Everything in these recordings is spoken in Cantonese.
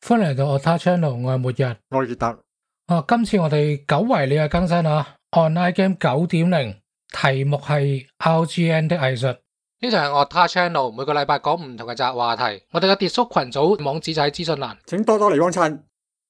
歡迎嚟到 Otar Channel， 我係末日， 我係傑特。 今次我哋久違了嘅更新啊 ，Online Game 9.0，題目係 RGN 的藝術。呢就係 Otar Channel， 每個禮拜講唔同嘅雜話題。我哋嘅 Discord 群組網址就喺資訊欄， 請多多嚟幫襯。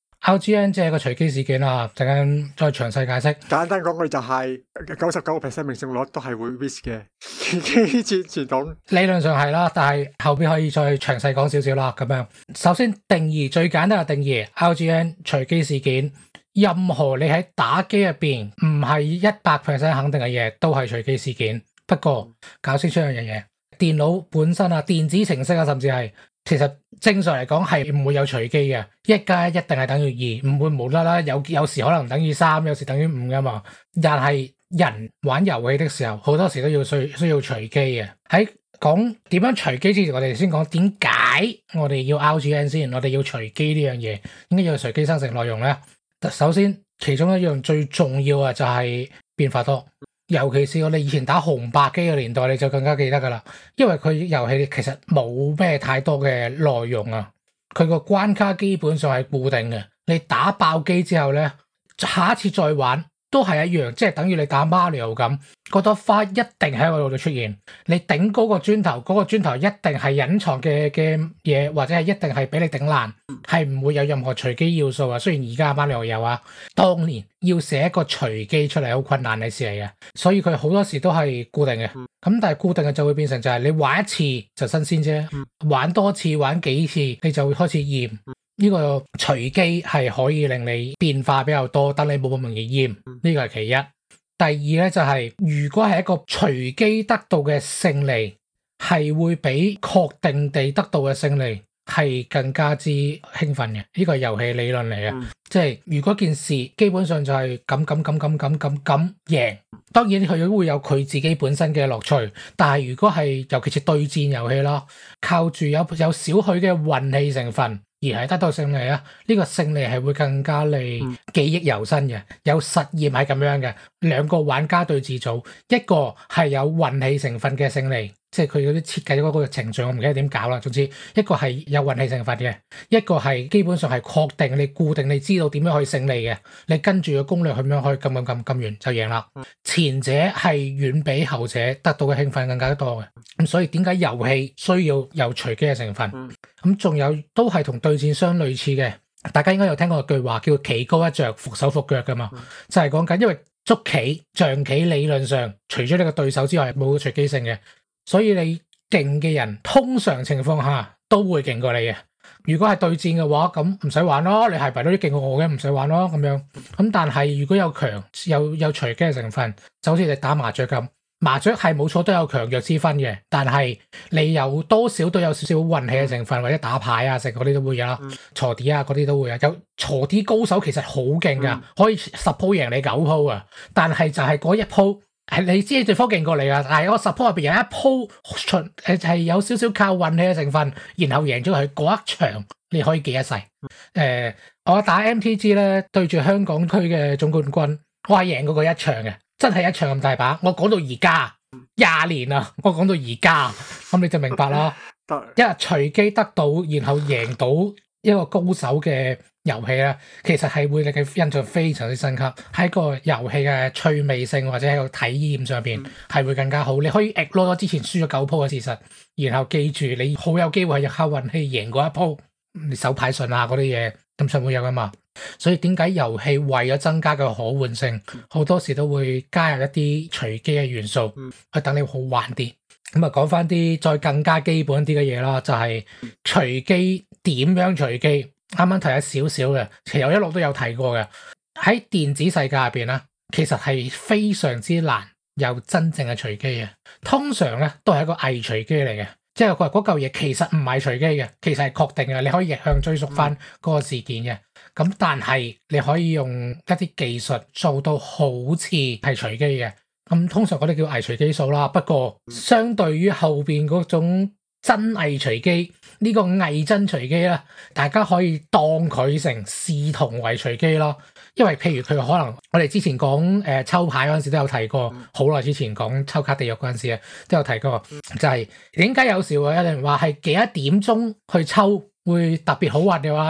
RGN 即係個隨機事件啊，陣間再詳細解釋。 簡單講，佢就係99% 命中率都係會 miss 嘅機傳統。 理論上係啦，但係後邊可以再詳細講少少啦。咁樣，首先定義最簡單嘅定義 ，RGN 隨機事件，任何你喺打機入邊唔係100% 肯定嘅嘢，都係隨機事件。不過搞清楚一樣嘢，電腦本身啊，電子程式啊，甚至係其實正常嚟講係唔會有隨機嘅，1加1一定係等於2，唔會無啦啦有時可能等於3，有時等於5噶嘛。但係人玩遊戲的時候，好多時都要需要隨機嘅。喺講點樣隨機之前，我哋先講點解我哋要 RGN 先，我哋要隨機呢樣嘢，點解要隨機生成內容咧？首先，其中一樣最重要啊，就係變化多。尤其是我哋以前打紅白機嘅年代，你就更加記得噶啦，因為佢遊戲其實冇咩太多嘅內容啊，佢個關卡基本上係固定嘅。你打爆機之後咧，下一次再玩都係一樣，即係等於你打 Mario 咁，嗰朵花一定喺嗰度出現。你頂嗰個磚頭，嗰個磚頭一定係隱藏嘅嘢，或者係一定係俾你頂爛，係唔會有任何隨機要素啊。雖然而家 Mario 有啊，當年要寫一個隨機出嚟好困難嘅事嚟嘅，所以佢好多時都係固定嘅。咁但係固定嘅就會變成就係你玩一次就新鮮啫，玩多次玩幾次你就會開始厭。呢個隨機係可以令你變化比較多，等你冇咁容易厭，呢個係其一。第二咧就係，如果係一個隨機得到嘅勝利，係會比確定地得到嘅勝利係更加之興奮嘅。呢個係遊戲理論嚟嘅，即係如果件事基本上就係咁贏，當然佢會有佢自己本身嘅樂趣。但係如果係尤其是對戰遊戲啦，靠住有少許嘅運氣成分，而係得到勝利啊！呢個勝利係會更加你記憶猶新嘅。有實驗係咁樣嘅，兩個玩家對峙組，一個係有運氣成分嘅勝利，即係佢嗰啲設計嗰個程序，我唔記得點搞啦。總之一個係有運氣成分嘅，一個係基本上係確定你固定，你知道點樣可以勝利嘅，你跟住個攻略咁樣可以撳完就贏啦。前者係遠比後者得到嘅興奮更加多嘅。咁所以點解遊戲需要有隨機嘅成分？咁仲有都係同對戰相類似嘅，大家應該有聽過一句話叫棋高一着，伏手伏腳噶嘛，就係講緊因為捉棋、象棋理論上除咗你個對手之外冇隨機性嘅，所以你勁嘅人通常情況下都會勁過你嘅。如果係對戰嘅話，咁唔使玩咯，你係咪都啲勁過我嘅，唔使玩咯咁樣。咁但係如果有強有隨機嘅成分，就好似你打麻雀咁。麻雀係冇錯都有強弱之分嘅，但係你有多少都有少少運氣嘅成分，或者打牌啊食嗰啲都會有啦，鋤地啊嗰啲都會有。有鋤地高手其實好勁噶，可以10鋪贏你9鋪啊，但係就係嗰一鋪係你知對方勁過你啊，但係我10鋪入邊有一鋪係有少少靠運氣嘅成分，然後贏咗佢嗰一場，你可以記一世。我打 MTG 咧對住香港區嘅總冠軍，我係贏過佢一場嘅。真係一場咁大把，我講到而家20年啦，我講到而家，咁你就明白啦。一隨機得到，然後贏到一個高手嘅遊戲咧，其實係會令你印象非常之深刻，喺個遊戲嘅趣味性或者喺個體驗上邊係會更加好。你可以 ignore 咗之前輸咗9鋪嘅事實，然後記住你好有機會係靠運氣贏過一鋪，你手牌順啊嗰啲嘢，咁就會有噶嘛。所以點解遊戲為咗增加個可換性，好多時都會加入一啲隨機嘅元素，去等你好玩啲。咁啊，講翻啲再更加基本啲嘅嘢啦，就係隨機點樣隨機。啱啱提咗少少嘅，其實我一路都有提過嘅。喺電子世界入邊咧，其實係非常之難有真正嘅隨機嘅。通常咧都係一個偽隨機嚟嘅，即係佢話嗰嚿嘢其實唔係隨機嘅，其實係確定嘅，你可以逆向追溯翻嗰個事件嘅。咁但係你可以用一啲技術做到好似係隨機嘅，咁通常嗰啲叫偽隨機數啦。不過相對於後邊嗰種真偽隨機，呢個偽真隨機咧，大家可以當佢成視同為隨機咯。因為譬如佢可能我哋之前講抽牌嗰陣時都有提過，好耐之前講抽卡地獄嗰陣時啊都有提過，就係點解有時會有人話係幾多點鐘去抽會特別好運嘅話咧？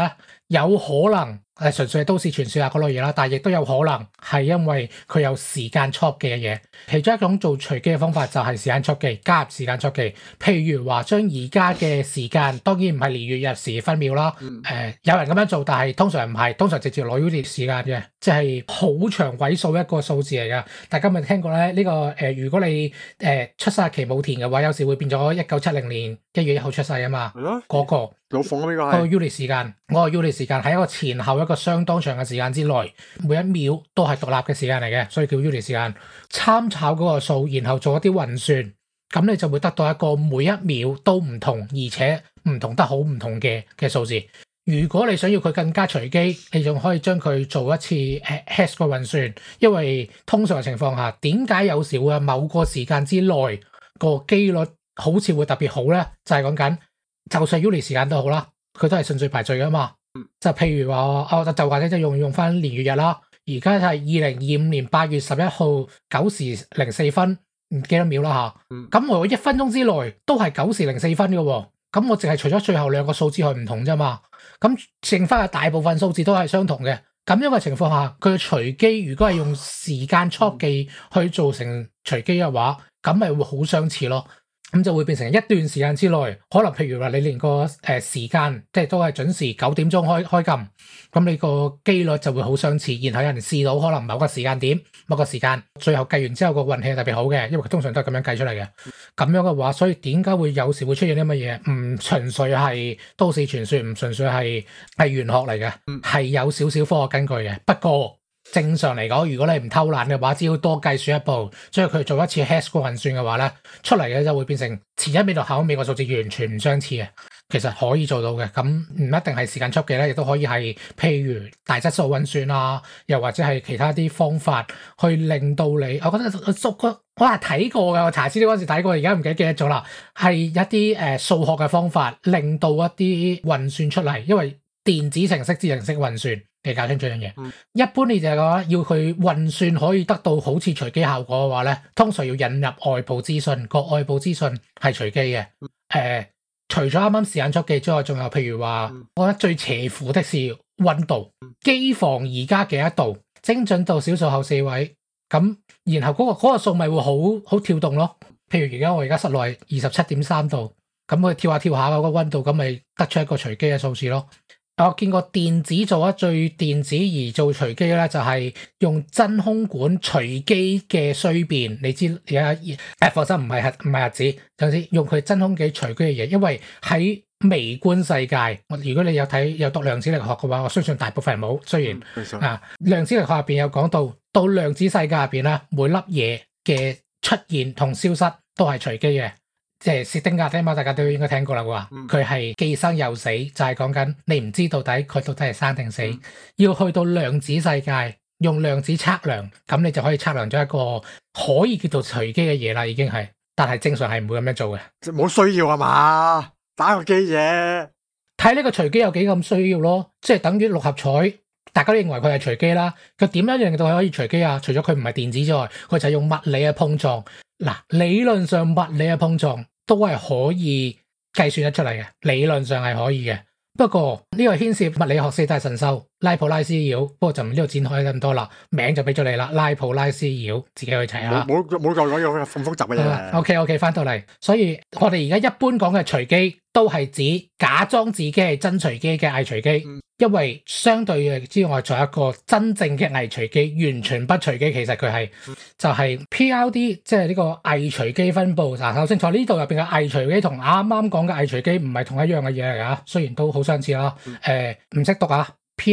有可能純粹係都市傳說啊嗰類嘢啦，但係亦都有可能係因為佢有時間速記嘅嘢。其中一種做隨機嘅方法就係時間速記，加入時間速記。譬如話將而家嘅時間，當然唔係年月日時分秒啦。有人咁樣做，但係通常唔係，通常直接攞 unit 時間嘅，即係好長位數一個數字嚟㗎。大家咪聽過咧？呢個如果你出生日期冇填嘅話，有時會變咗1970年1月1號出世啊嘛。係咯，嗰個。 老馮啊，呢個係個 unit 時間，我個 unit 時間喺一個前後一個相當長嘅時間之內，每一秒都係獨立嘅時間嚟嘅，所以叫 unit 時間。參考嗰個數，然後做一啲運算，咁你就會得到一個每一秒都唔同，而且唔同得好唔同嘅數字。如果你想要佢更加隨機，你仲可以將佢做一次 hash 個運算，因為通常嘅情況下，點解有時會喺某個時間之內個機率好似會特別好咧？就係講緊。就算 unit 時間都好啦，佢都係順序排序噶嘛。就譬如話，就或者就用翻年月日啦。而家係2025年8月11號9時04分，唔記得秒啦吓。咁我1分鐘之內都係9時04分嘅喎。咁我淨係除咗最後兩個數字係唔同啫嘛。咁剩翻嘅大部分數字都係相同嘅。咁樣嘅情況下，佢嘅隨機如果係用時間速記去做成隨機嘅話，咁咪會好相似咯。咁就會變成一段時間之內，可能譬如話你連個時間即係都係準時9點鐘開撳，咁你個機率就會好相似。然後有人試到可能某個時間點、某個時間，最後計完之後個運氣係特別好嘅，因為佢通常都係咁樣計出嚟嘅。咁樣嘅話，所以點解會有時會出現啲乜嘢？唔純粹係都市傳說，唔純粹係玄學嚟嘅，係有少少科學根據嘅。不過正常嚟講，如果你唔偷懶嘅話，只要多計算一步，所以佢做一次 hash 個運算嘅話咧，出嚟嘅就會變成前一秒同後一秒個數字完全唔相似嘅。其實可以做到嘅，咁唔一定係時間速記咧，亦都可以係譬如大質數運算啊，又或者係其他啲方法去令到你，我覺得我係睇過嘅，我查資料嗰時睇過，而家唔記得咗啦，係一啲數學嘅方法令到一啲運算出嚟，因為電子程式、智能式運算。你搞清楚樣嘢，一般你就係話要佢運算可以得到好似隨機效果嘅話咧，通常要引入外部資訊，個外部資訊係隨機嘅。除咗啱啱時間速記之外，仲有譬如話，我覺得最邪乎的是溫度，機房而家幾多度，精準度小數後4位，咁然後嗰個數咪會好跳動咯。譬如我而家室內27.3度，咁佢跳下跳下嗰個溫度，咁咪得出一個隨機嘅數字咯。我見過電子做得最電子而做隨機咧，就係用真空管隨機嘅衰變。你知而家放心唔係核子，總之用佢真空機隨機嘅嘢。因為喺微觀世界，如果你有讀量子力學嘅話，我相信大部分人冇。雖然量子力學入邊有講到量子世界入邊咧，每粒嘢嘅出現同消失都係隨機嘅。即係薛丁格啫嘛，大家都應該聽過啦啩。佢係既生又死，就係講緊你唔知到底佢到底係生定死。要去到量子世界，用量子測量，咁你就可以測量咗一個可以叫做隨機嘅嘢啦，已經係。但係正常係唔會咁樣做嘅， 冇需要係嘛？打個機嘢， 睇呢個隨機有幾咁需要咯。即係等於六合彩，大家都認為佢係隨機啦。佢點樣令到佢可以隨機啊？除咗佢唔係電子之外，佢就係用物理嘅碰撞。嗱，理論上物理嘅碰撞都係可以計算得出嚟嘅，理論上係可以嘅。不過呢個牽涉物理學四大神獸拉普拉斯妖，不過就唔呢度展開咁多啦。名就俾咗你啦，拉普拉斯妖，自己去睇下。 冇夠講嘢咁複雜嘅嘢。 OK， 翻到嚟，所以我哋而家一般講嘅隨機都係指假裝自己係真隨機嘅偽隨機。因為相對之外，仲有一個真正嘅偽隨機，完全不隨機。其實佢係就係 PRD，即係呢個偽隨機分佈。嗱，搞清楚呢度入邊嘅偽隨機同啱啱講嘅偽隨機唔係同一樣嘅嘢嚟㗎，雖然都好相似啦。唔識讀啊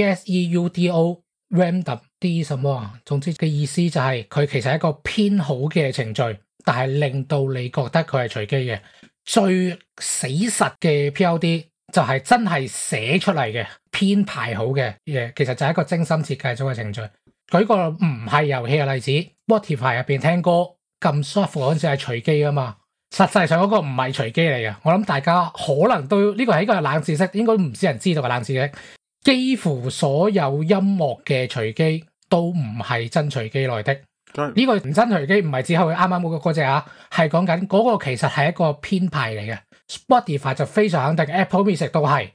，PSEUDO random 啲什麼啊？總之嘅意思就係佢其實係一個編好嘅程序，但係令到你覺得佢係隨機嘅。最死實嘅 PRD。就係真係寫出嚟嘅編排好嘅嘢，其實就係一個精心設計咗嘅程序。舉個唔係遊戲嘅例子 ，Spotify 入邊聽歌撳 shuffle 嗰陣時係隨機啊嘛，實際上嗰個唔係隨機嚟嘅。我諗大家可能都呢個係一個冷知識，應該唔少人知道嘅冷知識。幾乎所有音樂嘅隨機都唔係真隨機來的。呢個唔真隨機唔係只係佢啱啱嗰隻啊，係講緊嗰個其實係一個編排嚟嘅。Spotify 就非常肯定 ，Apple Music 都係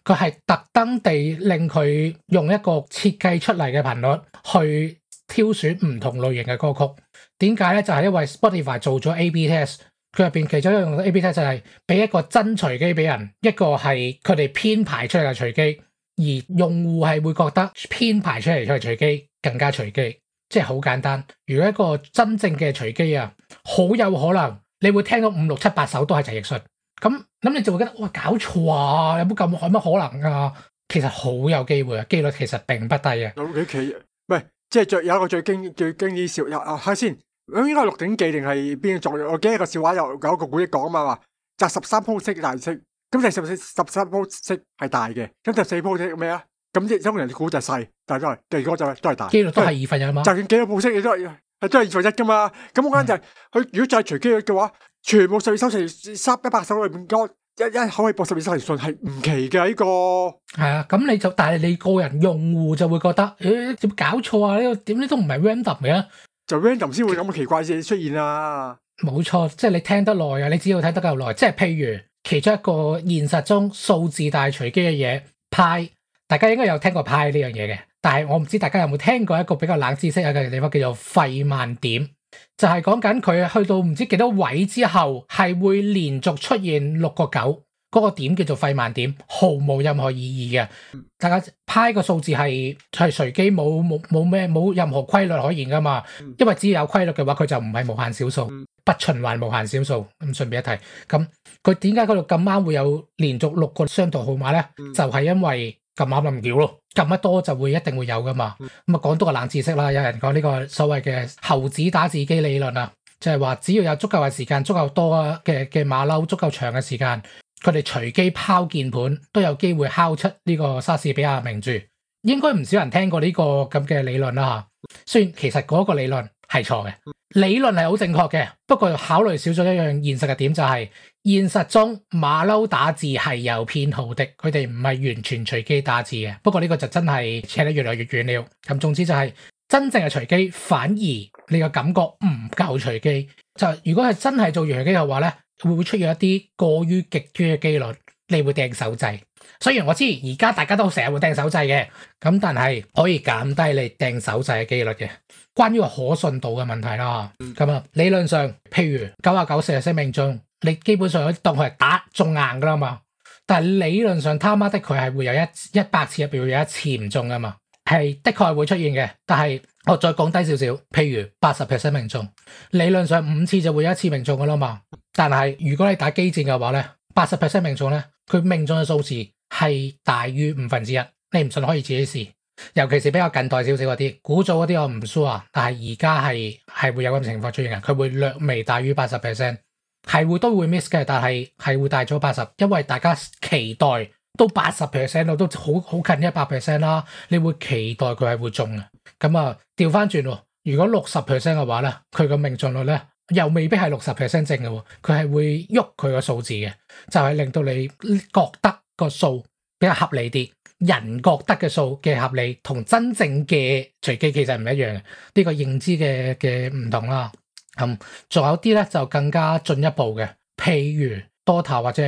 佢係特登地令佢用一個設計出嚟嘅頻率去挑選唔同類型嘅歌曲。點解咧？就係因為 Spotify 做咗 A/B test， 佢入邊其中一樣 A/B test 就係俾一個真隨機俾人，一個係佢哋編排出嚟嘅隨機，而用戶係會覺得編排出嚟嘅隨機更加隨機。即係好簡單，如果一個真正嘅隨機啊，好有可能你會聽到5、6、7、8首都係陳奕迅。咁你就會覺得哇，搞錯啊！有乜可能啊？其實好有機會啊，機率其實並不低嘅。 有幾期唔係，即係有一個最經典笑睇下先。咁應該係《鹿鼎記》定係邊個作？我記得一個笑話有一個古憶講啊嘛，話擲13鋪色大色，咁第13鋪色係大嘅，咁第4鋪色咩啊？咁即係通常估就係細，但係第二個就係大。 機率都係2分1嘛。 就算幾多鋪色，你都係2分1噶嘛。咁嗰間就係佢如果就係隨機嘅話，全部12首100首裏邊嗰一口氣播12首嚟信係唔奇嘅呢個。 係啊，咁你就但係你個人用戶就會覺得，點搞錯啊？呢個點你都唔係 random 嘅。 就 random 先會咁嘅奇怪嘢出現啊！ 冇錯，即係你聽得耐啊，你只要聽得夠耐，即係譬如其中一個現實中數字大隨機嘅嘢派，大家應該有聽過派呢樣嘢嘅，但係我唔知大家有冇聽過一個比較冷知識嘅地方叫做費曼點，就係講緊佢去到唔知幾多位之後係會連續出現6個9。嗰個點叫做費曼點，毫無任何意義嘅。大家派個數字係隨機，冇任何規律可言噶嘛。因為只要有規律嘅話，佢就唔係無限小數，不循環無限小數。咁順便一提，咁佢點解嗰度咁啱會有連續6個雙圖號碼咧？就係因為咁啱咁巧咯，撳得多就會一定會有噶嘛。咁啊講多個冷知識啦，有人講呢個所謂嘅猴子打字機理論啊，就係話只要有足夠嘅時間、足夠多嘅馬騮、足夠長嘅時間。佢哋隨機拋鍵盤都有機會敲出呢個莎士比亞名著，應該唔少人聽過呢個咁嘅理論啦嚇。雖然其實嗰個理論係錯嘅，理論係好正確嘅，不過考慮少咗一樣現實嘅點就係，現實中馬騮打字係有編號的，佢哋唔係完全隨機打字嘅。不過呢個就真係扯得越嚟越遠了。咁總之就係真正嘅隨機，反而你個感覺唔夠隨機。就如果係真係做隨機嘅話咧，會唔會出現一啲過於極端嘅機率？你會掟手掣。雖然我知而家大家都成日會掟手掣嘅，咁但係可以減低你掟手掣嘅機率嘅。關於個可信度嘅問題啦，咁啊理論上，譬如99%命中，你基本上當佢係打中硬噶啦嘛。但係理論上他媽的佢係會有100次入邊會有1次唔中噶嘛，係的確係會出現嘅。但係我再講低少少，譬如80%命中，理論上5次就會有1次命中噶啦嘛。但係如果你打機戰嘅話咧，80% 命中咧，佢命中嘅數字係大於1/5。你唔信可以自己試，尤其是比較近代少少嗰啲，古早嗰啲我唔 sure，但係而家係會有咁情況出現嘅，佢會略微大於80%，係都會 miss 嘅，但係會大咗80%，因為大家期待都80%咯，都好近100%啦，你會期待佢係會中嘅。咁啊調翻轉喎，如果60% 嘅話咧，佢個命中率咧又未必係60% 正嘅喎，佢係會喐佢個數字嘅，就係令到你覺得個數比較合理啲。人覺得嘅數嘅合理同真正嘅隨機其實唔一樣嘅，呢個認知嘅唔同啦。仲有啲咧就更加進一步嘅，譬如 Dota 或者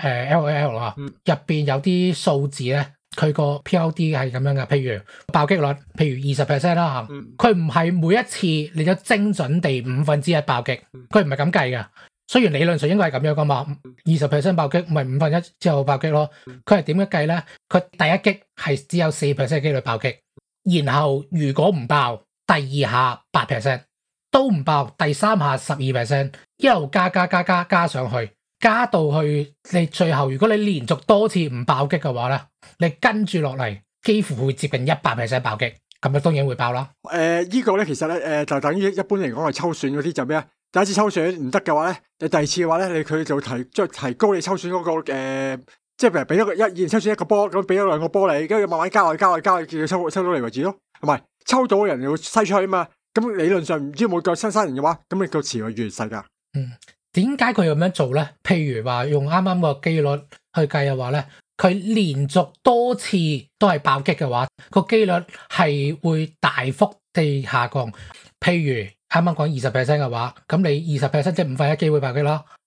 LOL 啊，入邊有啲數字咧，佢個 POD 係咁樣嘅，譬如爆擊率，譬如20% 啦嚇，佢唔係每一次你都精準地1/5爆擊，佢唔係咁計嘅。雖然理論上應該係咁樣噶嘛，20% 爆擊咪1/5之後爆擊咯。佢係點樣計咧？佢第一擊係只有4% 嘅機率爆擊，然後如果唔爆，第2下8%都唔爆，第3下12%，一路加上去，加到去你最後，如果你連續多次唔爆擊嘅話咧，你跟住落嚟幾乎會接近100% 爆擊，咁啊當然會爆啦。 呢個咧其實咧就等於一般嚟講係抽選嗰啲就咩啊？第一次抽選唔得嘅話咧，你第二次嘅話咧，佢就提高你抽選嗰個即係譬如俾咗一抽選一個波，咁俾咗2個波你，跟住慢慢加落去，叫佢抽到嚟為止咯。同埋抽到嘅人要篩出去啊嘛。咁理論上唔知每個新人嘅話，咁你個池會越細噶。 點解佢咁樣做咧？譬如話用啱啱個機率去計嘅話咧，佢連續多次都係爆擊嘅話，個機率係會大幅地下降。譬如啱啱講20% 嘅話，咁你20%即係1/5機會爆擊啦。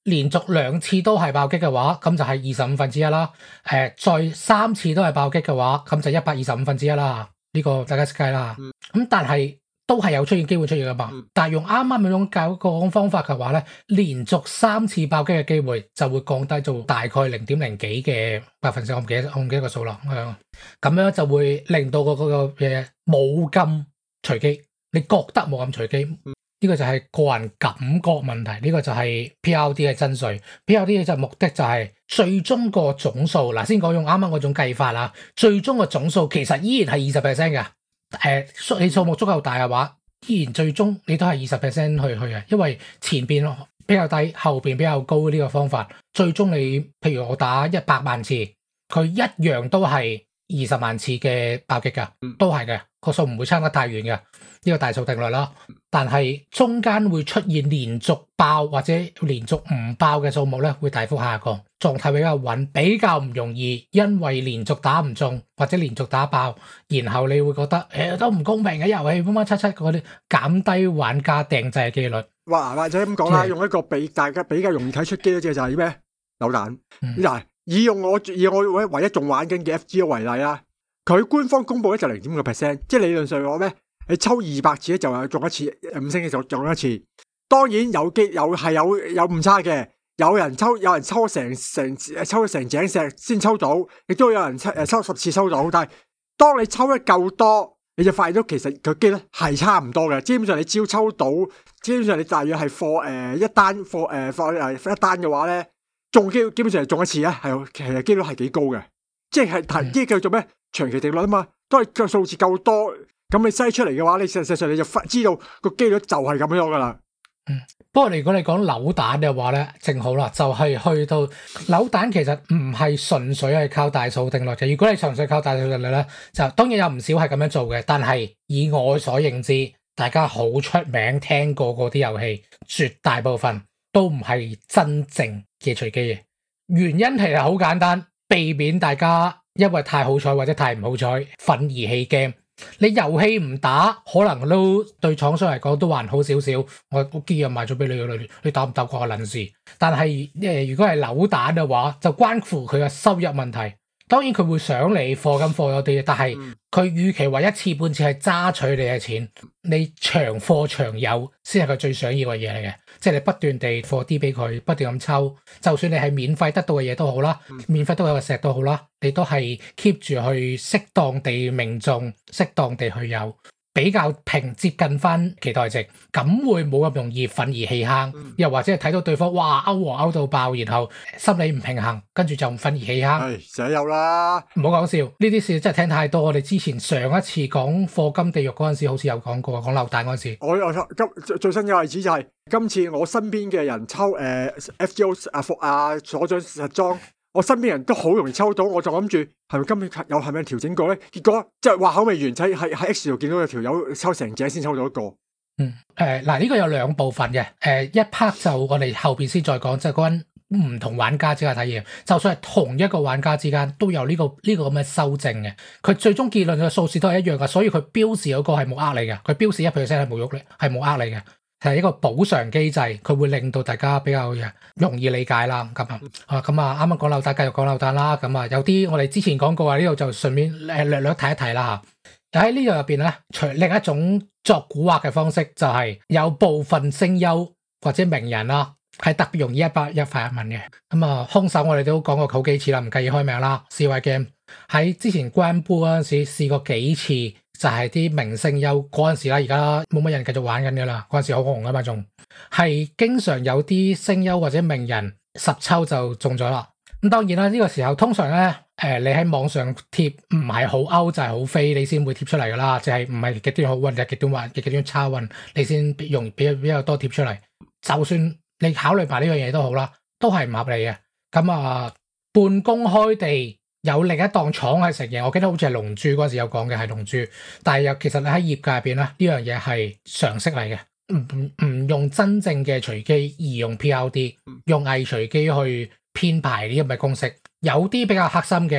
連續2次都係爆擊嘅話，咁就係1/25啦。再3次都係爆擊嘅話，咁就125/1啦。呢個大家識計啦。咁但係都係有出現機會出現噶嘛。但係用啱啱嗰種教方法嘅話咧，連續3次爆擊嘅機會就會降低到大概0.0幾嘅百分比，我唔記得個數啦。咁樣就會令到個嘢冇咁隨機，你覺得冇咁隨機。呢個就係個人感覺問題，呢個就係 PRD 嘅真髓。PRD 嘅目的就係最終個總數。嗱，先講用啱啱嗰種計法啦，最終個總數其實依然係20% 嘅。你數目足夠大嘅話，依然最終你都係20% 去啊，因為前邊比較低，後邊比較高呢個方法，最終你譬如我打100萬次，佢一樣都係20萬次嘅爆擊㗎，都係嘅，個數唔會差得太遠嘅。呢個大數定律啦，但係中間會出現連續爆或者連續唔爆嘅數目咧，會大幅下降，狀態比較穩，比較唔容易因為連續打唔中或者連續打爆，然後你會覺得都唔公平嘅遊戲，乜乜七七嗰啲，減低玩家訂製嘅機率。 或者咁講啦，用一個大家比較容易睇出機嘅就係咩？扭蛋。嗱，以我唯一仲玩緊嘅 FGO 為例啦，佢官方公佈咧就0.5%，即係理論上我咩？你抽200次咧就有中一次，5星嘅就中一次。當然有誤差嘅，有人抽成井石先抽到，亦都有人抽10次抽到。但係當你抽得夠多，你就發現到其實佢機率係差唔多嘅。基本上你只要抽到，基本上你大約係貨一單一單嘅話咧，基本上係中一次咧，其實機率係幾高嘅。即係叫做咩？長期定律啊嘛。當你個數字夠多。咁你篩出嚟嘅話，你實際上你就知道個機率就係咁樣噶啦。 不過如果你講扭蛋嘅話咧，正好啦，就係去到扭蛋其實唔係純粹係靠大數定律嘅。如果你純粹靠大數定律咧，就當然有唔少係咁樣做嘅。但係以我所認知，大家好出名聽過嗰啲遊戲，絕大部分都唔係真正嘅隨機嘅。原因其實好簡單，避免大家因為太好彩或者太唔好彩，憤而棄 game。你遊戲唔打，可能都對廠商嚟講都還好少少。我機又賣咗俾你打唔打關我撚事。但係如果係扭蛋嘅話，就關乎佢嘅收入問題。當然佢會想你課金課咗啲，但係佢與其話一次半次係揸取你嘅錢，你長課長有先係佢最想要嘅嘢嚟嘅。即係你不斷地課啲俾佢，不斷咁抽，就算你係免費得到嘅嘢都好啦，免費都有個石都好啦，你都係 keep 住去適當地命中，適當地去有，比較接近翻期待值，咁會冇咁容易憤而棄坑，又或者係睇到對方哇勾到爆，然後心理唔平衡，跟住就憤而棄坑。 係成日有啦， 唔好講笑，呢啲事真係聽太多。我哋之前上一次講課金地獄嗰陣時，好似有講過，講扭蛋嗰陣時。 我最新嘅例子就係今次我身邊嘅人抽FGO 所長實裝。我身邊人都好容易抽到，我就諗住係咪今年係咪調整過咧？結果即係話口未完，喺 X 度見到有條友抽成井先抽到一個。 嗱呢個有2部分嘅，一 part 就我哋後邊先再講，即係關唔同玩家之間體驗。就算係同一個玩家之間都有呢個咁嘅修正嘅，佢最終結論嘅數字都係一樣噶，所以佢標示嗰個係冇呃你嘅，佢標示1% 係冇喐你，係冇呃你嘅。係一個補償機制，佢會令到大家比較容易理解啦。咁啱啱講扭蛋，繼續講扭蛋啦。有啲我哋之前講過啊，呢度就順便略睇一睇啦嚇。喺呢度入邊咧，除另一種作蠱惑嘅方式，就係有部分聲優或者名人啦，係特別容易一發一問嘅。兇手我哋都講過好幾次啦，唔介意開名啦。CY Game 喺之前關杯嗰陣時試過幾次。就係啲明星優嗰陣時啦，而家冇乜人繼續玩緊嘅啦。嗰陣時好紅啊嘛，仲係經常有啲聲優或者名人10抽就中咗啦。咁當然啦，呢個時候通常咧，你喺網上貼唔係好歐就係好飛，你先會貼出嚟噶啦。就係唔係極端好運就係極端壞、極端差運，你先容易比較多貼出嚟。就算你考慮埋呢樣嘢都好啦，都係唔合理嘅。半公開地。有另一檔廠係食嘢，我記得好似係龍珠嗰陣時有講嘅係龍珠，但係其實你喺業界入邊咧，呢樣嘢係常識嚟嘅，唔用真正嘅隨機，而用 PRD，用偽隨機去編排呢啲咁嘅公式。有啲比較黑心嘅，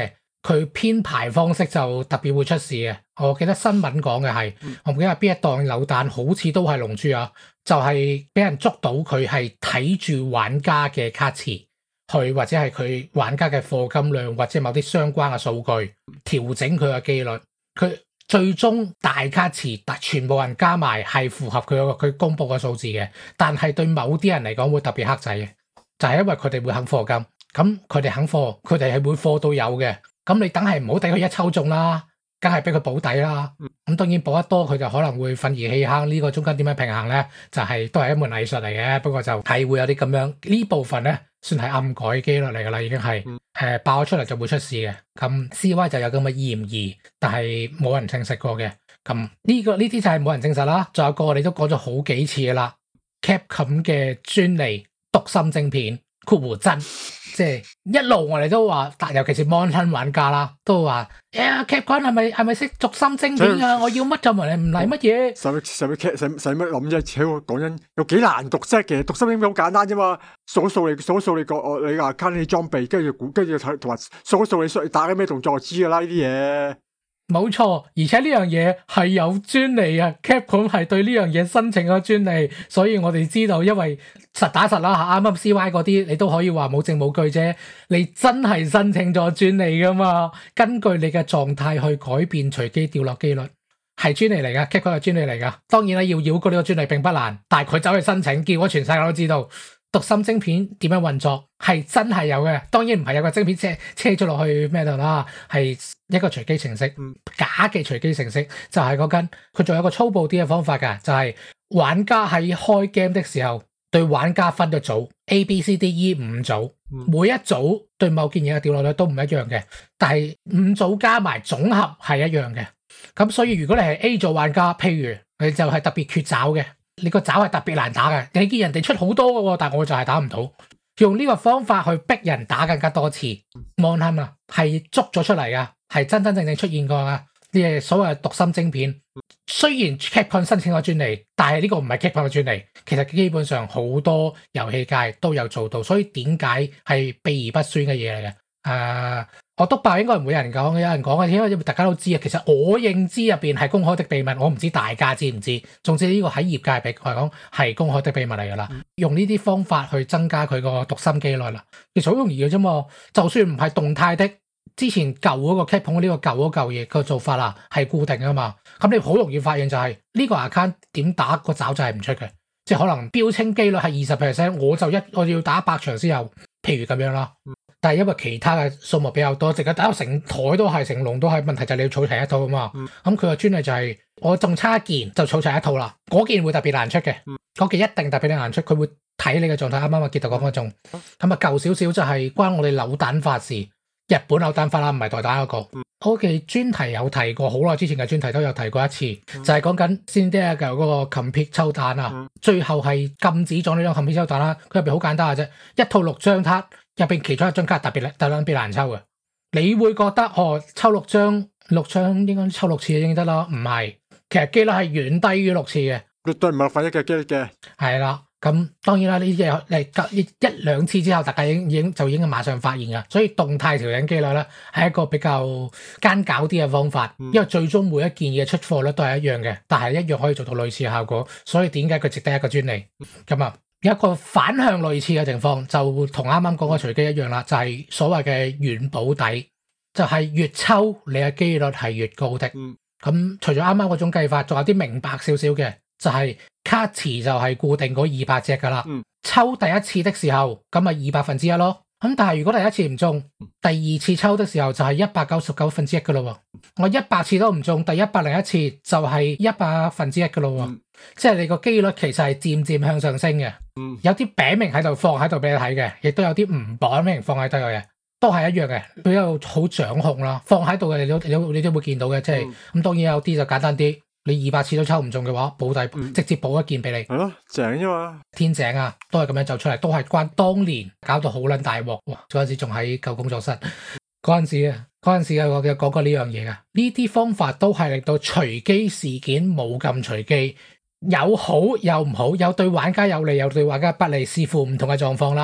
佢編排方式就特別會出事嘅。我記得新聞講嘅係，我唔記得係邊一檔扭蛋，好似都係龍珠啊，就係俾人捉到佢係睇住玩家嘅卡池，去或者係佢玩家嘅課金量或者某啲相關嘅數據調整佢嘅機率，佢最終大卡池全部人加埋係符合佢公佈嘅數字嘅，但係對某啲人嚟講會特別克制嘅，就係因為佢哋會肯課金，咁佢哋肯課，佢哋係會課到有嘅，咁你梗係唔好抵佢一抽中啦。梗係俾佢保底啦，咁當然保得多佢就可能會憤而棄坑，呢個中間點樣平衡咧？就係都係一門藝術嚟嘅，不過就係會有啲咁樣呢部分咧，算係暗改機率嚟噶啦，已經係爆咗出嚟就會出事嘅。咁 CY 就有咁嘅嫌疑，但係冇人證實過嘅。咁呢啲就係冇人證實啦。仲有個我哋都講咗好幾次噶啦 ，Capcom 嘅專利讀心晶片括弧真。即係一路我哋都話，尤其是 Mon 玩家啦，都話Capcom 係咪識讀心晶片啊？我要乜就問你，唔嚟乜嘢？ 使乜諗啫？講真，有幾難讀啫？其實讀心晶片好簡單啫嘛，掃一掃你個你 account 你裝備，跟住睇同埋掃一掃你打緊咩動作就知噶啦呢啲嘢。 冇錯，而且呢樣嘢係有專利啊 ，Capcom 係對呢樣嘢申請咗專利，所以我哋知道，因為實打實啦吓，啱啱 CY 嗰啲你都可以話冇證冇據啫，你真係申請咗專利噶嘛？根據你嘅狀態去改變隨機掉落機率，係專利嚟噶 ，Capcom 係專利嚟噶。當然啦，要繞過呢個專利並不難，但係佢走去申請，叫我全世界都知道。讀心晶片點樣運作係真係有嘅，當然唔係有個晶片車咗落去咩度啦，係一個隨機程式，假嘅隨機程式就係嗰間，佢仲有個粗暴啲嘅方法㗎，就係玩家喺開 game 的時候，對玩家分咗組 A、B、C、D、E 5組，每一組對某件嘢嘅掉落率都唔一樣嘅，但係5組加埋總合係一樣嘅。咁所以如果你係 A 組玩家，譬如你就係特別缺爪嘅。你個爪係特別難打嘅，你見人哋出好多嘅，但係我就係打唔到。用呢個方法去逼人打更加多次 ，Mon 啊係捉咗出嚟噶，係真真正正出現過噶。呢啲所謂讀心晶片，雖然 Capcom 申請咗專利，但係呢個唔係 Capcom 嘅專利，其實基本上好多遊戲界都有做到，所以點解係秘而不宣嘅嘢嚟嘅？我篤爆應該唔會有人講嘅，有人講嘅，因為大家都知啊。其實我認知入邊係公開的秘密，我唔知大家知唔知。總之呢個喺業界嚟講係公開的秘密嚟噶啦。用呢啲方法去增加佢個讀心機率啦，其實好容易嘅啫嘛。就算唔係動態的，之前舊嗰個 Capcom 呢個舊嗰嚿嘢個做法啊係固定噶嘛。咁你好容易發現就係呢個 account 點打個爪就係唔出嘅，即係可能標清機率係20%，我要打100場先有，譬如咁樣啦。但係因為其他嘅數目比較多，直接打到成台都係成龍都係，問題就係你要儲齊一套啊嘛。咁佢個專利就係我仲差一件就儲齊一套啦，嗰件會特別難出嘅，嗰件一定特別難出，佢會睇你嘅狀態。啱啱阿傑特講嗰種，咁啊舊少少就係關我哋扭蛋法事，日本扭蛋法啦，唔係代打嗰個。我嘅專題有提過，好耐之前嘅專題都有提過一次，就係講緊先啲嘅嗰個 Compete 抽蛋啊，最後係禁止咗呢張 Compete 抽蛋啦。佢入邊好簡單嘅啫，一套6張卡。入邊其中一張卡特別難抽嘅，你會覺得抽6張應該抽6次就應得啦，唔係，其實機率係遠低於6次嘅， 絕對唔係1/1嘅機率嘅。係啦，咁當然啦，呢啲嘢你1-2次之後，大家已經馬上發現噶，所以動態調整機率咧係一個比較奸狡啲嘅方法，因為最終每一件嘢出貨率都係一樣嘅，但係一樣可以做到類似嘅效果，所以點解佢值得一個專利咁啊？有一個反向類似嘅情況，就同啱啱講嘅隨機一樣啦，就係所謂嘅軟保底，就係越抽你嘅機率係越高的。咁除咗啱啱嗰種計法，仲有啲明白少少嘅，就係卡池就係固定嗰200隻噶啦。抽第一次的時候，咁咪100%咯。咁但係如果第一次唔中，第二次抽的時候就係199%噶咯。我100次都唔中，第101次就係100%噶咯。即係你個機率其實係漸漸向上升嘅。有啲餅明喺度放喺度俾你睇嘅，亦都有啲唔綁明放喺度嘅，都係一樣嘅。佢有好掌控啦，放喺度嘅你都會見到嘅。即係咁，當然有啲就簡單啲。你200次都抽唔中嘅話，保底直接補一件俾你。係咯， 正啫嘛。天井啊，都係咁樣走出嚟，都係關當年搞到好撚大鑊。哇！嗰陣時仲喺舊工作室，嗰陣時我有講過呢樣嘢噶。呢啲方法都係令到隨機事件冇咁隨機，有好有唔好，有對玩家有利，有對玩家不利，視乎唔同嘅狀況啦。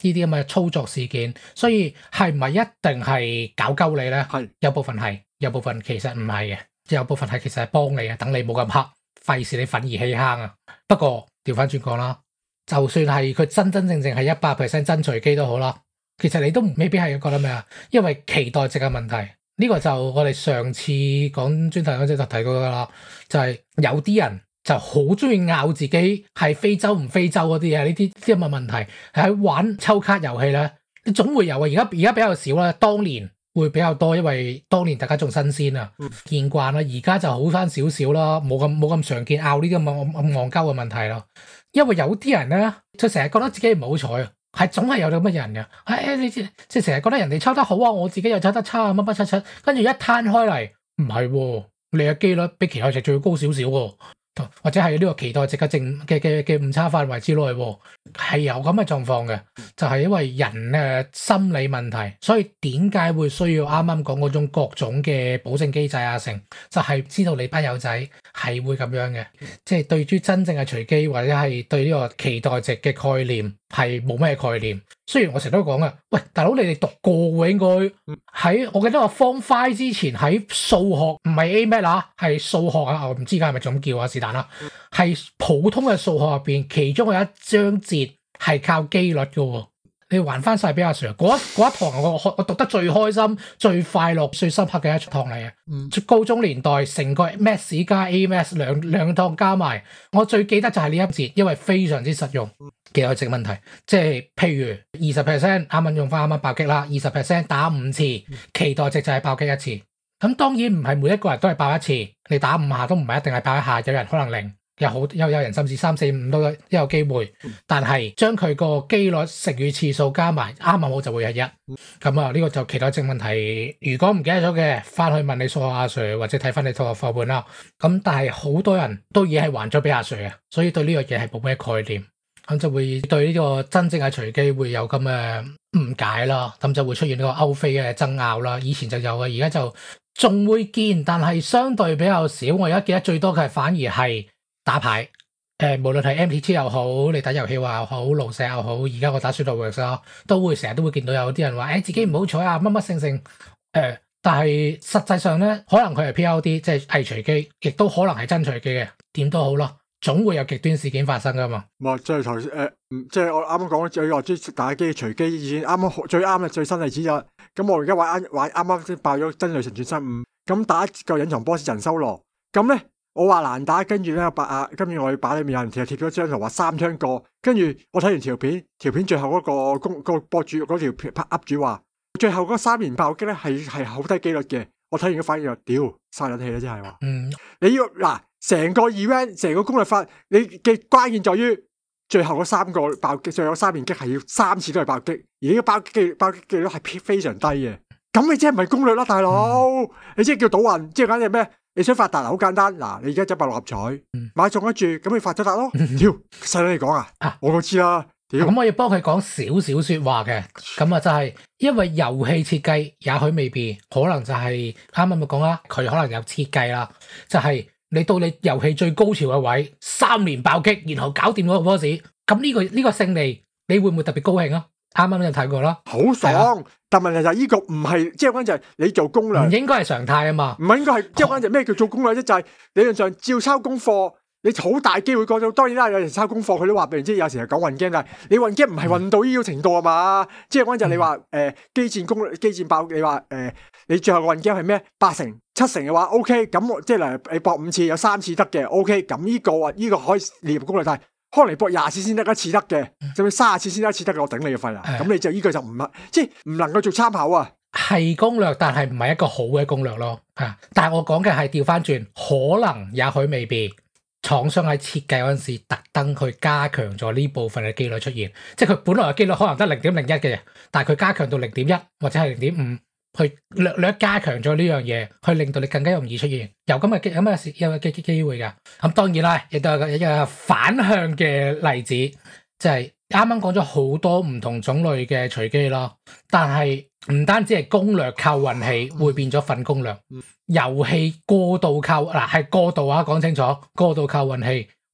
呢啲咁嘅操作事件，所以係唔係一定係搞鳩你咧？ 係有部分係，有部分其實唔係嘅，有部分係其實係幫你啊，等你冇咁黑，費事你憤而棄坑啊。不過調翻轉講啦，就算係佢真真正正係100%真隨機都好啦，其實你都未必係覺得咩啊，因為期待值嘅問題。呢個就我哋上次講專題嗰陣就提過噶啦，就係有啲人就好中意拗自己係非洲唔非洲嗰啲嘢，呢啲咁嘅問題喺玩抽卡遊戲咧，你總會有啊。而家比較少啦，當年會比較多，因為當年大家仲新鮮啊，見慣啦。而家就好翻少少啦，冇咁常見拗呢啲咁戇鳩嘅問題咯。因為有啲人咧，佢成日覺得自己唔好彩啊。係總係有咁嘅人嘅，你即係成日覺得人哋抽得好啊，我自己又抽得差啊，乜乜七七，跟住一攤開嚟，唔係喎，你嘅機率比期待值仲要高少少喎，或者係呢個期待值嘅誤差範圍之內喎，係有咁嘅狀況嘅，就係因為人嘅心理問題，所以點解會需要啱啱講嗰種各種嘅保證機制啊成，就係知道你班友仔係會咁樣嘅，即係對於真正嘅隨機或者係對呢個期待值嘅概念係冇咩概念。雖然我成日都講啊，喂大佬你哋讀過喎應該喺，我記得我 Form 5之前喺數學唔係 A-Math 啦，係數學啊，我唔知而家係咪咁叫啊，是但啦，係普通嘅數學入邊，其中有一章節係靠機率嘅喎。你還翻晒俾阿 Sir 嗰一堂我讀得最開心、最快樂、最深刻嘅一堂嚟嘅。高中年代成個 Maths 加 A-Maths 兩堂加埋，我最記得就係呢一節，因為非常之實用。期待值問題，即係譬如20%啱啱用翻啱啱爆擊啦，20% 打5次，期待值就係爆擊一次。咁當然唔係每一個人都係爆一次，你打5下都唔係一定係爆一下，有人可能0。有人甚至3、4、5都有機會，但係將佢個機率乘以次數加埋，啱啱好就會係1。咁啊，呢個就期待值問題。如果唔記得咗嘅，翻去問你數學阿 Sir 或者睇翻你數學課本啦。咁但係好多人都已經係還咗俾阿 Sir 嘅，所以對呢個嘢係冇咩概念，咁就會對呢個真正嘅隨機會有咁嘅誤解啦。咁就會出現呢個歐菲嘅爭拗啦。以前就有嘅，而家就仲會見，但係相對比較少。我而家記得最多嘅係反而係打牌，無論係 MTT 又好，你打遊戲話又好，爐石又好，而家我打 Shadowworks 咯，都會成日都會見到有啲人話，自己唔好彩啊，乜乜勝勝，但係實際上咧，可能佢係 PLD，即係偽隨機，亦都可能係真隨機嘅，點都好咯，總會有極端事件發生噶嘛。 即係頭先即係我啱啱講最話啲打機隨機，以前啱啱最啱嘅最新例子就咁，我而家玩啱啱先爆咗真雷神轉生5，咁打一個隱藏 boss 人修羅，咁咧。我話難打，跟住咧跟住我哋把裏面有人貼咗張圖話3槍過，跟住我睇完條片最後嗰個博主嗰條片 up 主話，最後嗰3連爆擊咧係好低機率嘅。我睇完個反應就屌嘥撚氣啦，真係話。你要嗱成個 event 成個攻略法，你嘅關鍵在於最後嗰3個爆擊，最後3連擊係要3次都係爆擊，而呢個爆擊機率係非常低嘅。咁你即係唔係攻略啦，大佬？你即係叫賭運，即係簡直咩？你想發達好簡單，嗱，你而家100六合彩，買中一注，咁你發咗達咯。屌，細佬你講啊，我都知啦。 咁我要幫佢講少少說話嘅，咁啊就係因為遊戲設計也許未必，可能就係啱啱咪講啦，佢可能有設計啦，就係你到你遊戲最高潮嘅位，3連爆擊，然後搞掂嗰個 boss，咁呢個勝利，你會唔會特別高興啊？啱啱就睇過啦， 好爽。但問題就係呢個唔係，即係關鍵就係你做攻略， 唔應該係常態啊嘛。 唔係應該係，即係關鍵就係咩叫做攻略啫？就係理論上照抄功課，你好大機會講到。當然啦，有人抄功課，佢都話俾人知，有時係講運 game，但係你運 game 唔係運到呢個程度啊嘛。即係關鍵就係你話機戰爆，你話你最後運 game 係咩？8成、7成嘅話 OK，咁即係嚟你搏5次有3次得嘅 OK，咁呢個可以列入攻略，但係可能你搏20次先得一次得嘅，甚至30次先得一次得嘅，我頂你個肺啦！咁你就呢個就唔即係唔能夠做參考啊。 係攻略，但係唔係一個好嘅攻略咯。但係我講嘅係調翻轉，可能也許未必，廠商喺設計嗰陣時特登去加強咗呢部分嘅機率出現，即係佢本來嘅機率可能得0.01嘅，但係佢加強到0.1或者係0.5。去略加強咗呢樣嘢，去令到你更加容易出現有咁嘅機會㗎。咁當然啦，亦都有一個反向嘅例子，就係啱啱講咗好多唔同種類嘅隨機咯。但係唔單止係攻略靠運氣，會變咗份攻略。遊戲過度靠係過度啊，講清楚，過度靠運氣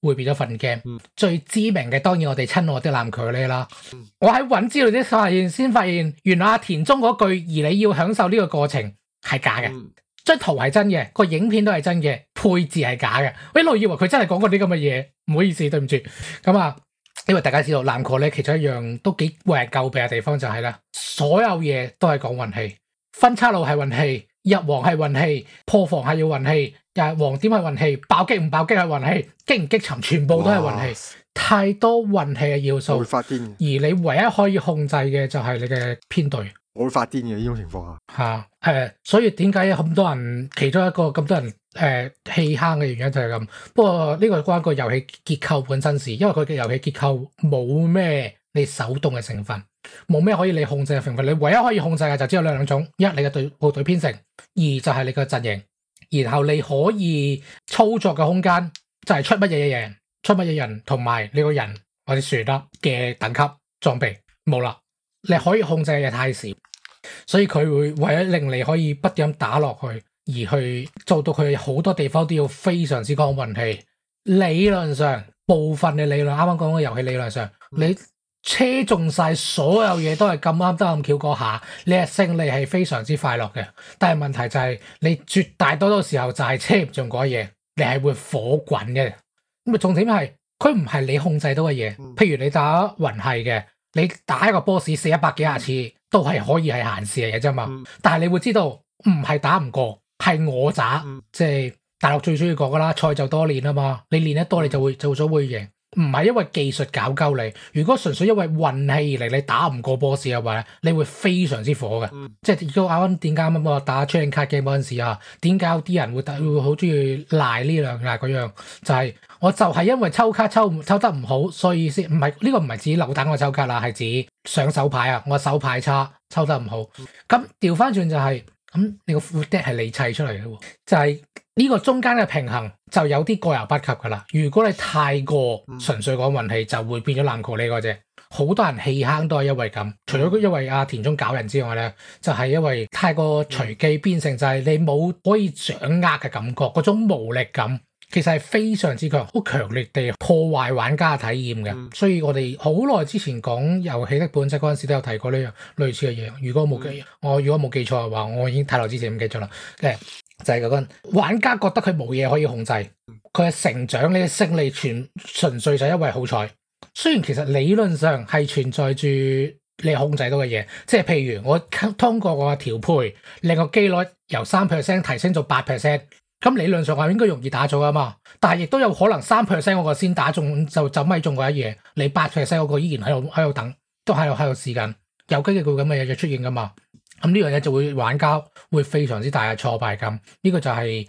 會變咗份 game。 嗯最知名嘅當然我哋親愛的籃球呢啦。我喺揾資料先發現，原來阿田中嗰句而你要享受呢個過程係假嘅。張圖係真嘅，個影片都係真嘅，配字係假嘅。我一路以為佢真係講過啲咁嘅嘢，唔好意思，對唔住。咁啊，因為大家知道籃球咧，其中一樣都幾為人詬病嘅地方就係咧，所有嘢都係講運氣，分叉路係運氣，入黃係運氣，破防係要運氣，又係黃點係運氣，爆擊唔爆擊係運氣，擊唔擊沉全部都係運氣，太多運氣嘅要素。 我會發癲嘅。 而你唯一可以控制嘅就係你嘅編隊。 我會發癲嘅呢種情況下。 所以點解咁多人，其中一個咁多人棄坑嘅原因就係咁。不過呢個關個遊戲結構本身事，因為佢嘅遊戲結構冇咩你手動嘅成分，冇咩可以你控制嘅成分。你唯一可以控制嘅就只有兩種：一你嘅部隊編成，二就係你嘅陣營。然後你可以操作嘅空間就係出乜嘢人，出乜嘢人，同埋你個人或者船啦嘅等級裝備冇啦。你可以控制嘅嘢太少，所以佢會為咗令你可以不斷咁打落去，而去做到佢好多地方都要非常之講運氣。理論上部分嘅理論，啱啱講嘅遊戲理論上，你車中晒所有嘢都係咁啱得咁巧嗰下，你嘅勝利係非常之快樂嘅。但係問題就係你絕大多數時候就係車唔中嗰嘢，你係會火滾嘅。咁啊重點係佢唔係你控制到嘅嘢，譬如你打魂系嘅。你打一個 boss 死100幾廿次都係可以係閒事嚟嘅啫嘛，但係你會知道唔係打唔過，係我渣，即係大陸最中意講噶啦，賽就多練啊嘛，你練得多你就會做咗會贏，唔係因為技術搞鳩你。如果純粹因為運氣而嚟你打唔過 boss 嘅話咧，你會非常之火嘅。即係如果啱啱點解咁我打 trading card game 嗰陣時啊，點解有啲人會好中意賴呢樣賴嗰樣，就係我就係因為抽卡抽得唔好，所以先唔係呢個唔係指扭蛋我抽卡啦，係指上手牌啊，我手牌差抽得唔好。咁調翻轉就係咁，你個 full deck 係你砌出嚟嘅喎，就係呢個中間嘅平衡就有啲過猶不及噶啦。如果你太過純粹講運氣，就會變咗籃球呢個啫。好多人棄坑都係因為咁，除咗因為阿田中搞人之外咧，就係因為太過隨機變成就係你冇可以掌握嘅感覺，嗰種無力感。其實係非常之強，好強烈地破壞玩家嘅體驗嘅。所以我哋好耐之前講遊戲的本質嗰陣時都有提過呢樣類似嘅嘢。如果冇記錯嘅話，我已經太耐之前唔記咗啦。就係嗰個玩家覺得佢冇嘢可以控制，佢嘅成長，你嘅勝利純粹就係因為好彩。雖然其實理論上係存在住你控制到嘅嘢，即係譬如我通過我嘅調配，令個機率由3% 提升到8%。咁理論上係應該容易打咗噶嘛，但係亦都有可能3% 嗰個先打中就咪中嗰一嘢，你8% 嗰個依然喺度等，都喺度試緊，有機會咁嘅嘢就出現噶嘛。咁呢樣嘢就會玩家會非常之大嘅挫敗感，呢個就係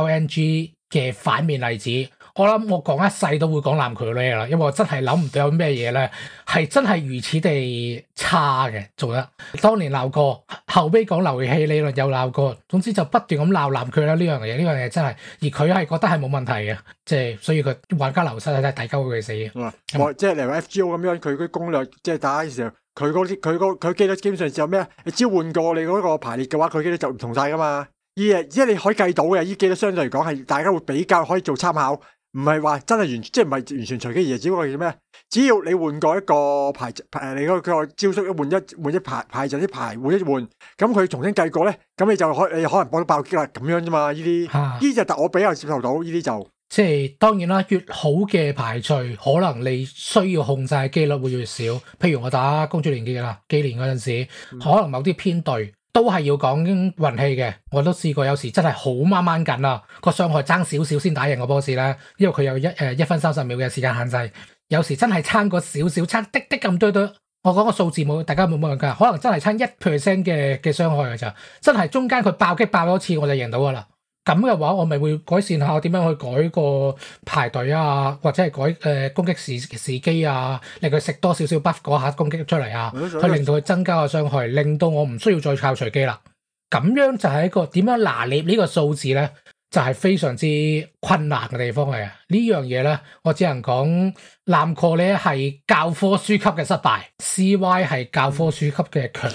RNG 嘅反面例子。我諗我講一世都會講籃球呢啦，因為我真係諗唔到有咩嘢咧係真係如此地差嘅做得。當年鬧過，後尾講遊戲理論又鬧過，總之就不斷咁鬧籃球啦。呢樣嘢真係，而佢係覺得係冇問題嘅，即係所以佢玩家流失係抵鳩佢死嘅。 即係例如 FGO 咁樣，佢嗰啲攻略即係打嘅時候，佢機率基本上就咩啊？你只要換過你嗰個排列嘅話，佢機率就唔同晒噶嘛。即係你可以計到嘅，呢機率相對嚟講係大家會比較可以做參考。唔係話真係即係唔係完全隨機而係，只不過係咩？只要你換過一個牌你嗰個招式換一排陣啲牌換一換，咁佢重新計過咧，咁你就可能幫到爆擊啦，咁樣啫嘛。呢啲就我比較接受到，呢啲就即係當然啦，越好嘅排序，可能你需要控制嘅機率會越少。譬如我打公主連擊啦，幾年嗰陣時，可能某啲編隊。都係要講運氣嘅，我都試過有時真係好掹掹緊啊，個傷害爭少少先打贏個 boss 咧，因為佢有1分30秒嘅時間限制，有時真係差個少少，差滴滴咁多。我講個數字冇，大家冇乜㗎，可能真係差1% 嘅傷害㗎咋，真係中間佢爆擊爆多次我就贏到㗎啦。咁嘅話，我咪會改善下點樣去改個排隊啊，或者係改攻擊時機啊，令佢食多少少 buff 嗰下攻擊出嚟啊，去令到佢增加個傷害，令到我唔需要再靠隨機啦。咁樣就係一個點樣拿捏呢個數字咧，就係非常之困難嘅地方嚟啊！呢樣嘢咧，我只能講籃球咧係教科書級嘅失敗，CY 係教科書級嘅強。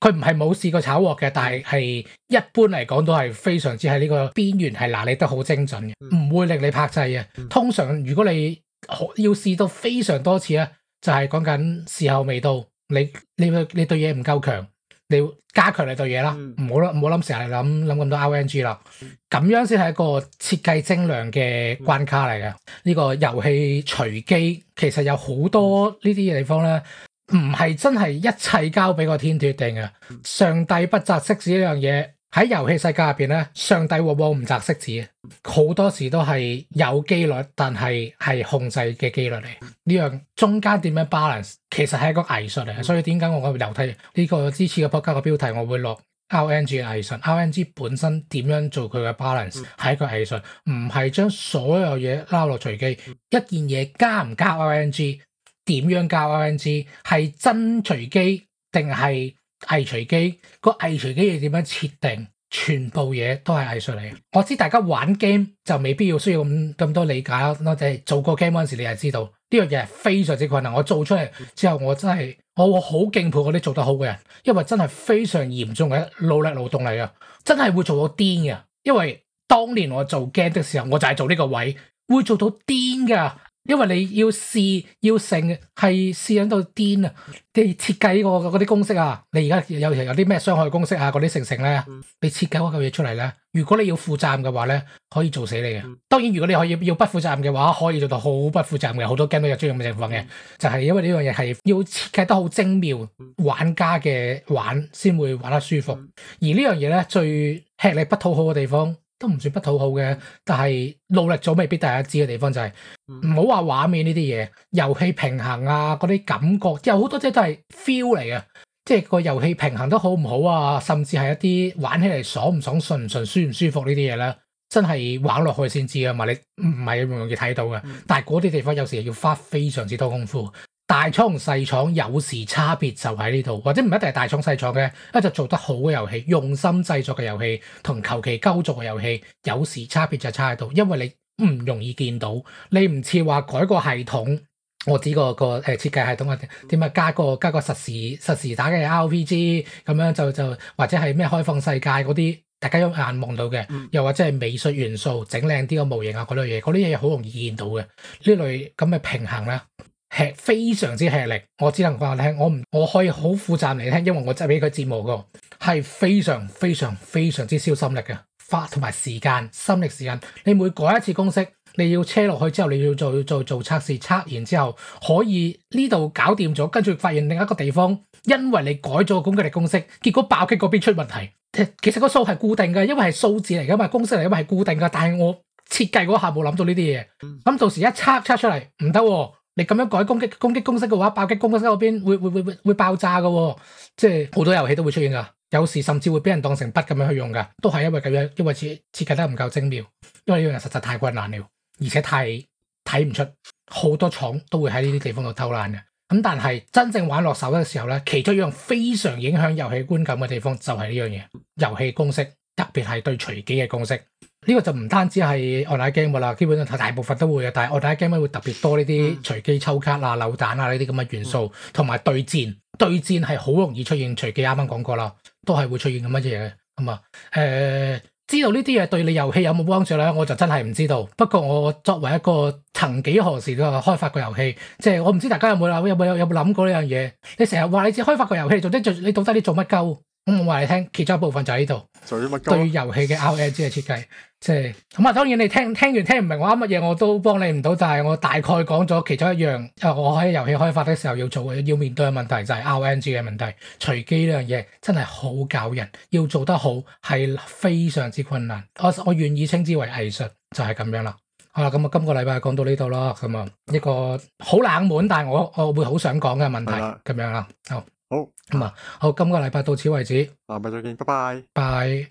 佢唔係冇試過炒鑊嘅，但係一般嚟講都係非常之喺呢個邊緣係拿捏得好精準嘅，唔會令你拍掣嘅。通常如果你要試到非常多次咧，就係講緊時候未到，你對嘢唔夠強，你要加強你對嘢啦，唔好諗成日諗咁多 RNG 啦，咁樣先係一個設計精良嘅關卡嚟嘅。呢個遊戲隨機其實有好多呢啲地方咧。唔係真係一切交俾個天決定嘅，上帝不擇骰子呢樣嘢喺遊戲世界入邊咧，上帝往往唔擇骰子，好多時都係有機率，但係控制嘅機率嚟。呢樣中間點樣 balance， 其實係一個藝術嚟嘅。所以點解我又睇呢個之前嘅 podcast 嘅標題，我會落 RNG 嘅藝術。RNG 本身點樣做佢嘅 balance 係一個藝術，唔係將所有嘢撈落隨機，一件嘢加唔加 RNG。點樣教 RNG 係真隨機定係偽隨機？個偽隨機要點樣設定？全部嘢都係藝術嚟嘅。我知大家玩 game 就未必要需要咁多理解啦。我哋做過 game 嗰陣時，你就知道呢樣嘢係非常之困難。我做出嚟之後，我真係我好敬佩嗰啲做得好嘅人，因為真係非常嚴重嘅腦力勞動嚟嘅，真係會做到癲嘅。因為當年我做 game 的時候，我就係做呢個位，會做到癲㗎。因為你要試要成係試喺度癲啊！你設計嗰啲公式啊，你而家有啲咩傷害公式啊，嗰啲成咧，你設計嗰嚿嘢出嚟咧，如果你要負責任嘅話咧，可以做死你嘅。當然，如果你可以要不負責任嘅話，可以做到好不負責任嘅，好多 game 都有出現咁嘅情況嘅，就係因為呢樣嘢係要設計得好精妙，玩家嘅玩先會玩得舒服。而呢樣嘢咧，最吃力不討好嘅地方。都唔算不討好嘅，但係努力咗未必大家知嘅地方就係唔好話畫面呢啲嘢，遊戲平衡啊嗰啲感覺，有好多嘢都係 feel 嚟嘅，即係個遊戲平衡得好唔好啊，甚至係一啲玩起嚟爽唔爽、順唔順、舒唔舒服呢啲嘢咧，真係玩落去先知啊嘛，你唔係咁容易睇到嘅。但係嗰啲地方有時要花非常之多功夫。大廠同細廠有時差別就喺呢度，或者唔一定係大廠細廠嘅，一就做得好嘅遊戲，用心製作嘅遊戲，同求其鳩做嘅遊戲，有時差別就差喺度，因為你唔容易見到，你唔似話改個系統，我指個設計系統啊，點啊加個實時打嘅 RPG 咁樣就或者係咩開放世界嗰啲，大家一眼望到嘅，又或者係美術元素整靚啲個模型啊嗰類嘢，嗰啲嘢好容易見到嘅，呢類咁嘅平衡咧。非常之吃力，我只能話你聽，我可以好負責任嚟聽，因為我真係俾佢折磨過，係非常非常非常之燒心力嘅，花同埋時間、心力時間。你每改一次公式，你要車落去之後，你要做測試，測完之後可以呢度搞掂咗，跟住發現另一個地方，因為你改咗個攻擊力公式，結果爆擊嗰邊出問題。其實個數係固定嘅，因為係數字嚟嘅嘛，公式嚟，因為係固定嘅，但係我設計嗰下冇諗到呢啲嘢，咁到時一測出嚟唔得喎。你咁樣改攻擊公式嘅話，爆擊公式嗰邊會爆炸嘅喎，即係好多遊戲都會出現噶，有時甚至會俾人當成筆咁樣去用噶，都係因為咁樣，因為設計得唔夠精妙，因為呢樣嘢實在太困難了，而且太睇唔出，好多廠都會喺呢啲地方度偷懶嘅。咁但係真正玩落手嘅時候咧，其中一樣非常影響遊戲觀感嘅地方就係呢樣嘢，遊戲公式，特別係對隨機嘅公式。呢個就唔單止係 online game 啦，基本上大部分都會嘅，但係 online game 會特別多呢啲隨機抽卡啊、扭蛋啊呢啲咁嘅元素，同埋對戰係好容易出現隨機，啱啱講過啦，都係會出現咁乜嘢嘅。咁啊，知道呢啲嘢對你遊戲有冇幫助咧，我就真係唔知道。不過我作為一個曾幾何時都開發過遊戲，即係我唔知大家有冇諗過呢樣嘢？你成日話你只開發個遊戲，你到底你做乜鳩？咁我話你聽，其中一部分就喺呢度，對遊戲嘅 RNG 嘅設計，即係咁啊。當然你聽完聽唔明我啱乜嘢，我都幫你唔到。但係我大概講咗其中一樣，我喺遊戲開發嘅時候要面對嘅問題就係 RNG 嘅問題。隨機呢樣嘢真係好搞人，要做得好係非常之困難。我願意稱之為藝術，就係咁樣啦。好啦，咁啊，今個禮拜講到呢度啦。咁啊，一個好冷門，但係我會好想講嘅問題，咁樣啦。好。咁啊，好，今個禮拜到此為止。 下禮拜再見，拜拜。 拜。